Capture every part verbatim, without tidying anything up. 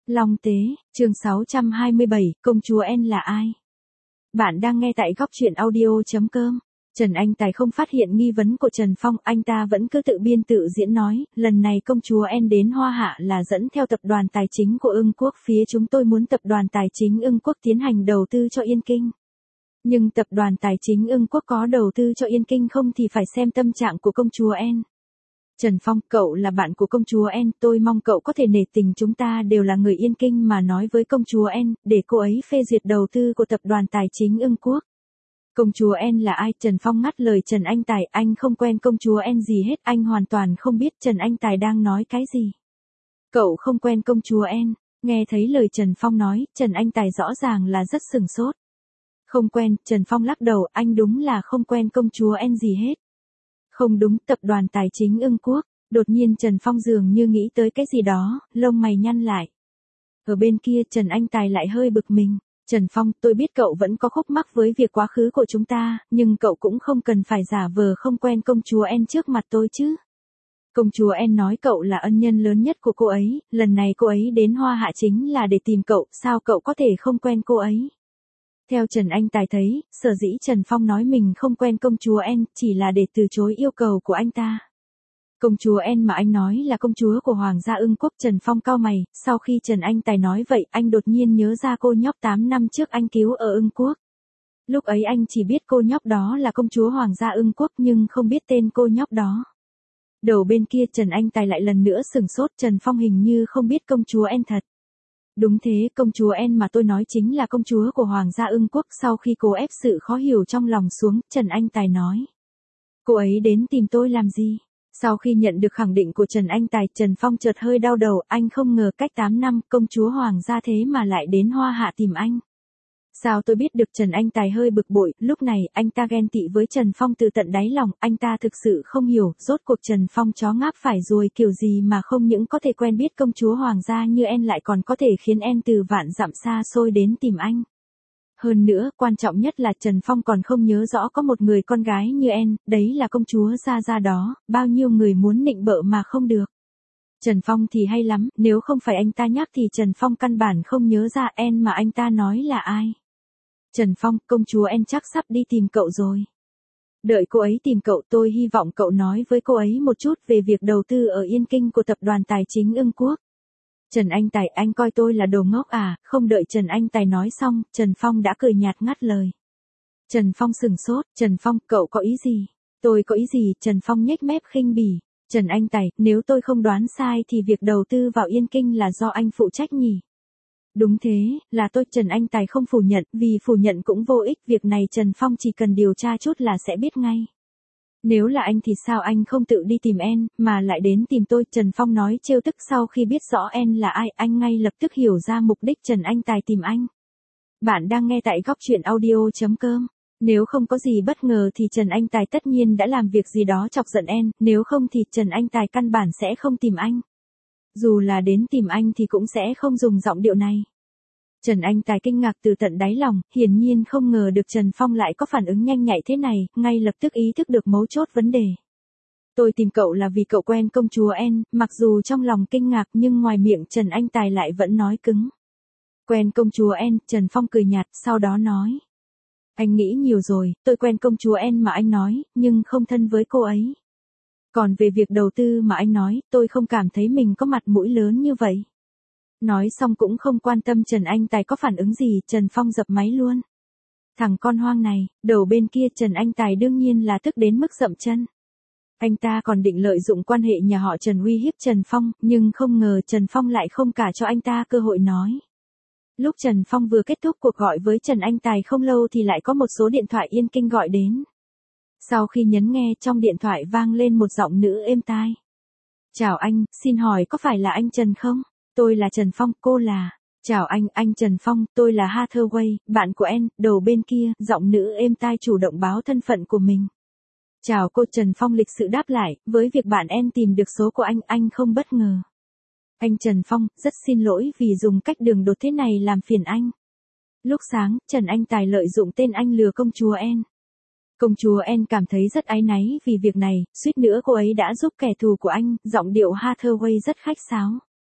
Long Tế, chương sáu trăm hai mươi bảy, công chúa N là ai? Bạn đang nghe tại góc truyện audio chấm com. Trần Anh Tài không phát hiện nghi vấn của Trần Phong, anh ta vẫn cứ tự biên tự diễn nói, lần này công chúa N đến Hoa Hạ là dẫn theo tập đoàn tài chính của Ưng Quốc, phía chúng tôi muốn tập đoàn tài chính Ưng Quốc tiến hành đầu tư cho Yên Kinh. Nhưng tập đoàn tài chính Ưng Quốc có đầu tư cho Yên Kinh không thì phải xem tâm trạng của công chúa N. Trần Phong, cậu là bạn của công chúa N, tôi mong cậu có thể nể tình, chúng ta đều là người Yên Kinh mà nói với công chúa N, để cô ấy phê duyệt đầu tư của tập đoàn tài chính Ưng Quốc. Công chúa N là ai? Trần Phong ngắt lời Trần Anh Tài, anh không quen công chúa N gì hết, anh hoàn toàn không biết Trần Anh Tài đang nói cái gì. Cậu không quen công chúa N, nghe thấy lời Trần Phong nói, Trần Anh Tài rõ ràng là rất sừng sốt. Không quen, Trần Phong lắc đầu, anh đúng là không quen công chúa N gì hết. Không đúng, tập đoàn tài chính Ưng Quốc. Đột nhiên Trần Phong dường như nghĩ tới cái gì đó, lông mày nhăn lại. Ở bên kia Trần Anh Tài lại hơi bực mình. Trần Phong, tôi biết cậu vẫn có khúc mắc với việc quá khứ của chúng ta, nhưng cậu cũng không cần phải giả vờ không quen công chúa N trước mặt tôi chứ. Công chúa N nói cậu là ân nhân lớn nhất của cô ấy, lần này cô ấy đến Hoa Hạ chính là để tìm cậu, sao cậu có thể không quen cô ấy? Theo Trần Anh Tài thấy, sở dĩ Trần Phong nói mình không quen công chúa N chỉ là để từ chối yêu cầu của anh ta. Công chúa N mà anh nói là công chúa của Hoàng gia Ưng Quốc. Trần Phong cau mày, sau khi Trần Anh Tài nói vậy, anh đột nhiên nhớ ra cô nhóc tám năm trước anh cứu ở Ưng Quốc. Lúc ấy anh chỉ biết cô nhóc đó là công chúa Hoàng gia Ưng Quốc nhưng không biết tên cô nhóc đó. Đầu bên kia Trần Anh Tài lại lần nữa sừng sốt, Trần Phong hình như không biết công chúa N thật. Đúng thế, công chúa N mà tôi nói chính là công chúa của Hoàng gia Ưng Quốc. Sau khi cố ép sự khó hiểu trong lòng xuống, Trần Anh Tài nói. Cô ấy đến tìm tôi làm gì? Sau khi nhận được khẳng định của Trần Anh Tài, Trần Phong chợt hơi đau đầu, anh không ngờ cách tám năm, công chúa Hoàng gia thế mà lại đến Hoa Hạ tìm anh. Sao tôi biết được? Trần Anh Tài hơi bực bội, lúc này anh ta ghen tị với Trần Phong từ tận đáy lòng, anh ta thực sự không hiểu, rốt cuộc Trần Phong chó ngáp phải ruồi kiểu gì mà không những có thể quen biết công chúa Hoàng gia như N lại còn có thể khiến N từ vạn dặm xa xôi đến tìm anh. Hơn nữa, quan trọng nhất là Trần Phong còn không nhớ rõ có một người con gái như N, đấy là công chúa Gia Gia đó, bao nhiêu người muốn nịnh bợ mà không được. Trần Phong thì hay lắm, nếu không phải anh ta nhắc thì Trần Phong căn bản không nhớ ra N mà anh ta nói là ai. Trần Phong, công chúa N chắc sắp đi tìm cậu rồi. Đợi cô ấy tìm cậu, tôi hy vọng cậu nói với cô ấy một chút về việc đầu tư ở Yên Kinh của tập đoàn tài chính Ưng Quốc. Trần Anh Tài, anh coi tôi là đồ ngốc à? Không đợi Trần Anh Tài nói xong, Trần Phong đã cười nhạt ngắt lời. Trần Phong sừng sốt, Trần Phong, cậu có ý gì? Tôi có ý gì? Trần Phong nhếch mép khinh bỉ. Trần Anh Tài, nếu tôi không đoán sai thì việc đầu tư vào Yên Kinh là do anh phụ trách nhỉ? Đúng thế, là tôi. Trần Anh Tài không phủ nhận, vì phủ nhận cũng vô ích, việc này Trần Phong chỉ cần điều tra chút là sẽ biết ngay. Nếu là anh thì sao anh không tự đi tìm N, mà lại đến tìm tôi? Trần Phong nói trêu tức. Sau khi biết rõ N là ai, anh ngay lập tức hiểu ra mục đích Trần Anh Tài tìm anh. Bạn đang nghe tại góc truyện audio chấm com. Nếu không có gì bất ngờ thì Trần Anh Tài tất nhiên đã làm việc gì đó chọc giận N, nếu không thì Trần Anh Tài căn bản sẽ không tìm anh. Dù là đến tìm anh thì cũng sẽ không dùng giọng điệu này. Trần Anh Tài kinh ngạc từ tận đáy lòng, hiển nhiên không ngờ được Trần Phong lại có phản ứng nhanh nhạy thế này, ngay lập tức ý thức được mấu chốt vấn đề. Tôi tìm cậu là vì cậu quen công chúa N, mặc dù trong lòng kinh ngạc nhưng ngoài miệng Trần Anh Tài lại vẫn nói cứng. Quen công chúa N, Trần Phong cười nhạt, sau đó nói. Anh nghĩ nhiều rồi, tôi quen công chúa N mà anh nói, nhưng không thân với cô ấy. Còn về việc đầu tư mà anh nói, tôi không cảm thấy mình có mặt mũi lớn như vậy. Nói xong cũng không quan tâm Trần Anh Tài có phản ứng gì, Trần Phong dập máy luôn. Thằng con hoang này, đầu bên kia Trần Anh Tài đương nhiên là tức đến mức dậm chân. Anh ta còn định lợi dụng quan hệ nhà họ Trần uy hiếp Trần Phong, nhưng không ngờ Trần Phong lại không cả cho anh ta cơ hội nói. Lúc Trần Phong vừa kết thúc cuộc gọi với Trần Anh Tài không lâu thì lại có một số điện thoại Yên Kinh gọi đến. Sau khi nhấn nghe, trong điện thoại vang lên một giọng nữ êm tai. Chào anh, xin hỏi có phải là anh Trần không? Tôi là Trần Phong, cô là... Chào anh, anh Trần Phong, tôi là Hathaway, bạn của N. Đầu bên kia, giọng nữ êm tai chủ động báo thân phận của mình. Chào cô. Trần Phong lịch sự đáp lại, với việc bạn N tìm được số của anh, anh không bất ngờ. Anh Trần Phong, rất xin lỗi vì dùng cách đường đột thế này làm phiền anh. Lúc sáng, Trần Anh Tài lợi dụng tên anh lừa công chúa N. Công chúa N cảm thấy rất áy náy vì việc này, suýt nữa cô ấy đã giúp kẻ thù của anh, giọng điệu Hathaway rất khách sáo.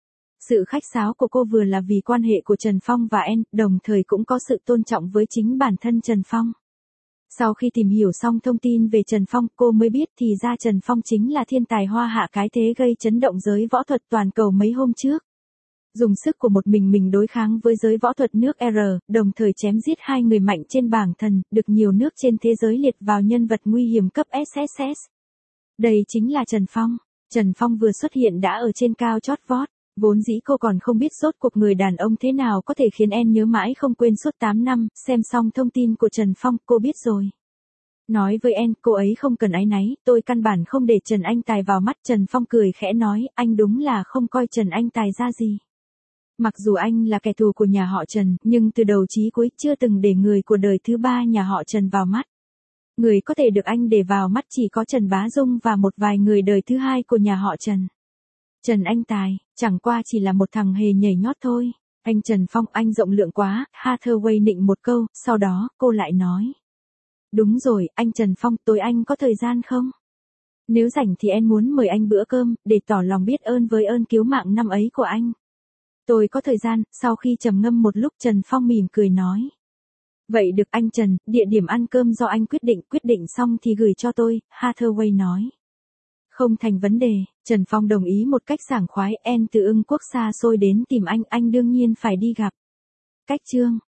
Sự khách sáo của cô vừa là vì quan hệ của Trần Phong và Anne, đồng thời cũng có sự tôn trọng với chính bản thân Trần Phong. Sau khi tìm hiểu xong thông tin về Trần Phong, cô mới biết thì ra Trần Phong chính là thiên tài hoa hạ cái thế gây chấn động giới võ thuật toàn cầu mấy hôm trước. Dùng sức của một mình mình đối kháng với giới võ thuật nước R, đồng thời chém giết hai người mạnh trên bảng thần, được nhiều nước trên thế giới liệt vào nhân vật nguy hiểm cấp ét ét ét. Đây chính là Trần Phong. Trần Phong vừa xuất hiện đã ở trên cao chót vót. Vốn dĩ cô còn không biết rốt cuộc người đàn ông thế nào có thể khiến Anne nhớ mãi không quên suốt tám năm, xem xong thông tin của Trần Phong, cô biết rồi. Nói với Anne, cô ấy không cần áy náy, tôi căn bản không để Trần Anh Tài vào mắt. Trần Phong cười khẽ nói, anh đúng là không coi Trần Anh Tài ra gì. Mặc dù anh là kẻ thù của nhà họ Trần, nhưng từ đầu chí cuối chưa từng để người của đời thứ ba nhà họ Trần vào mắt. Người có thể được anh để vào mắt chỉ có Trần Bá Dung và một vài người đời thứ hai của nhà họ Trần. Trần Anh Tài, chẳng qua chỉ là một thằng hề nhảy nhót thôi. Anh Trần Phong, anh rộng lượng quá, Hathaway nịnh một câu, sau đó, cô lại nói. Đúng rồi, anh Trần Phong, tối anh có thời gian không? Nếu rảnh thì em muốn mời anh bữa cơm, để tỏ lòng biết ơn với ơn cứu mạng năm ấy của anh. Tôi có thời gian. Sau khi trầm ngâm một lúc, Trần Phong mỉm cười nói. Vậy được anh Trần, địa điểm ăn cơm do anh quyết định, quyết định xong thì gửi cho tôi, Hathaway nói. Không thành vấn đề, Trần Phong đồng ý một cách sảng khoái. Anne từ Ưng Quốc xa xôi đến tìm anh, anh đương nhiên phải đi gặp. Cách chương